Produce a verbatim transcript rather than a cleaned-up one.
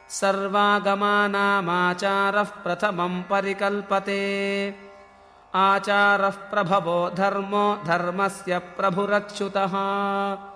सर्वागमानामाचारः प्रथमं परिकल्पते आचारः प्रभवो धर्मो धर्मस्य प्रभुरच्युतः।